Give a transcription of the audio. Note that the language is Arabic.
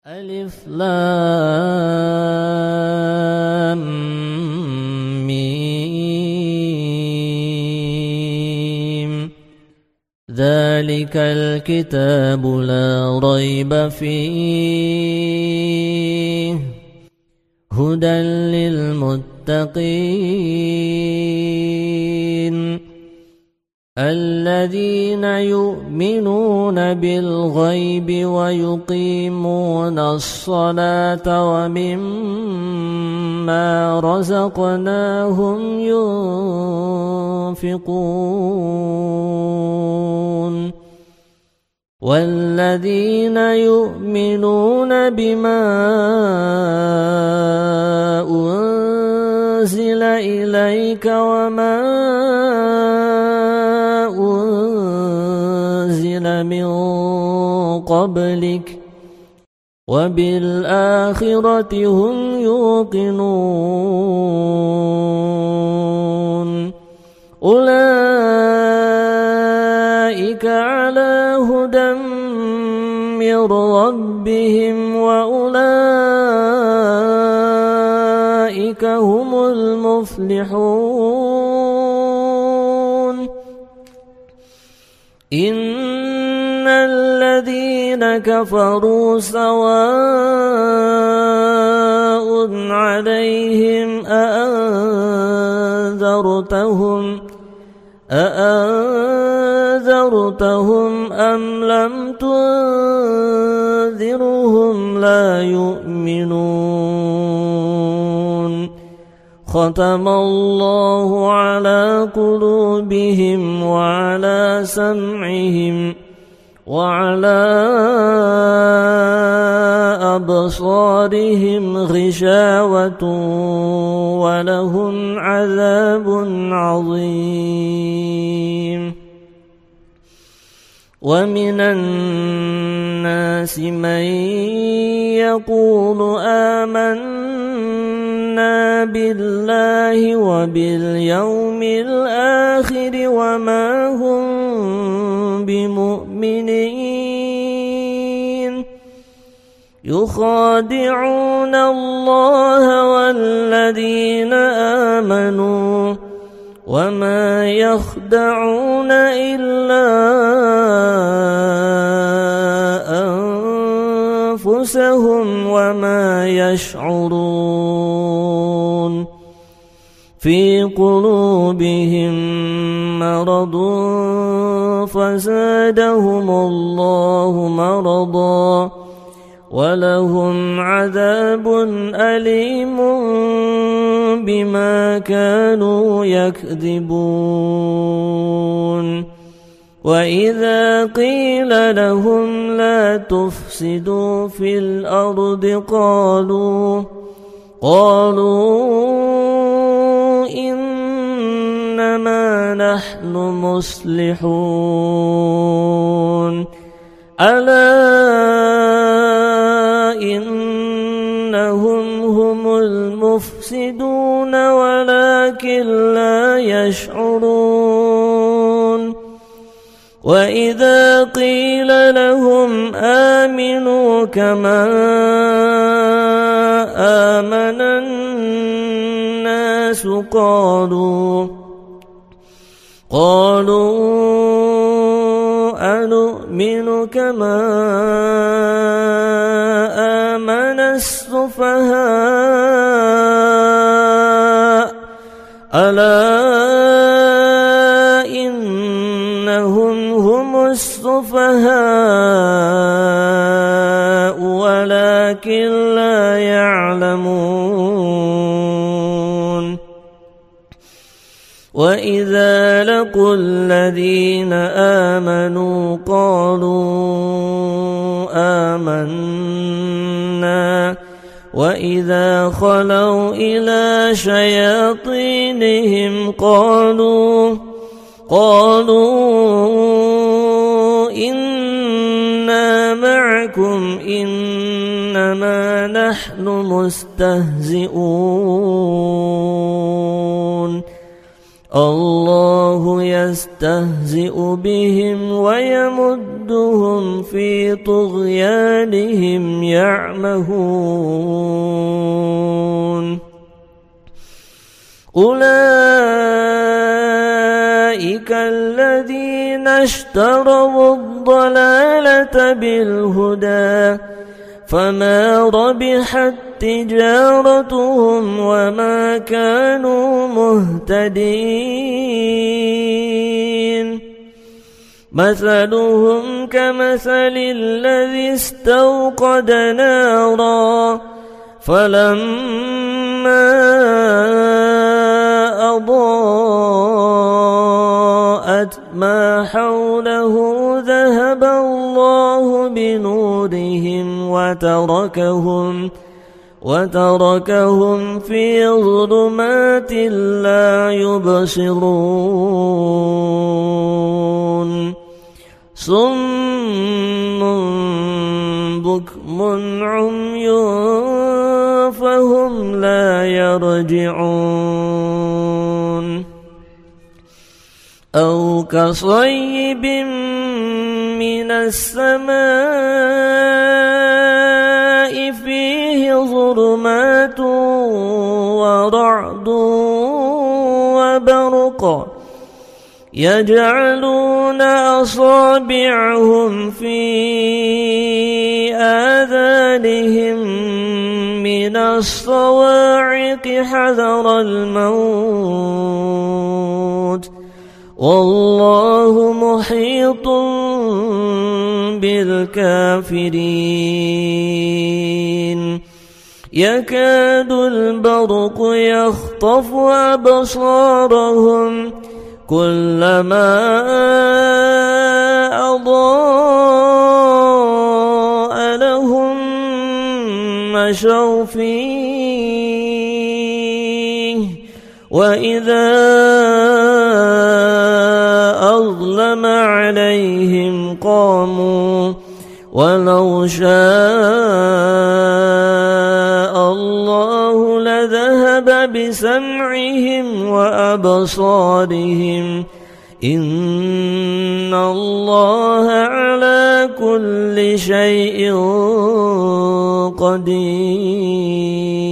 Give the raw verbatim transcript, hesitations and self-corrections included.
ألف لام ميم ذلك الكتاب لا ريب فيه هدى للمتقين الذين يؤمنون بالغيب ويقيمون الصلاة ومما رزقناهم ينفقون والذين يؤمنون بما أنزل إليك وما أنزل من قبلك وبالآخرة هم يوقنون أولئك على هدى من ربهم وأولئك هم المفلحون إن الذين كفروا سواء عليهم أأنذرتهم أأنذرتهم أم لم تنذرهم لا يؤمنون ختم الله على قلوبهم وعلى سمعهم وعلى أبصارهم غشاوة ولهم عذاب عظيم ومن الناس من يقول آمنا بالله وباليوم الآخر وما هم بمؤمنين يخادعون الله والذين آمنوا وما يخدعون إلا أنفسهم وما يشعرون في قلوبهم مرض فزادهم الله مرضا ولهم عذاب أليم بما كانوا يكذبون وإذا قيل لهم لا تفسدوا في الأرض قالوا قالوا إنما نحن مصلحون ألا إنهم هم المفسدون ولكن لا يشعرون وإذا قيل لهم آمنوا كما آمن الناس قالوا قالوا أنؤمن كما آمن السفهاء ألا إنهم هم السفهاء ولكن لا يعلمون وإذا لقوا الذين آمنوا قالوا آمنا وإذا خلوا إلى شياطينهم قالوا قالوا إنا معكم إنما نحن مستهزئون الله يستهزئ بهم ويمدهم في طغيانهم يعمهون أولئك الذين اشتروا الضلالة بالهدى فما ربحت تجارتهم وما كانوا مهتدين مثلهم كمثل الذي استوقد نارا فلما أضاءت ما حوله ذهب الله بنورهم وتركهم وتركهم في ظلمات لا يبصرون صم بكم عمي فهم لا يرجعون أو كصيب من السماء فيه ظلمات ورعد وبرق يجعلون أصابعهم في آذانهم من الصواعق حذر الموت والله محيط بالكافرين يكاد البرق يخطف أبصارهم كلما أضاء لهم مشوا فيه وإذا أظلم عليهم قاموا ولو شاء الله لذهب بسمعهم وأبصارهم إن الله على كل شيء قدير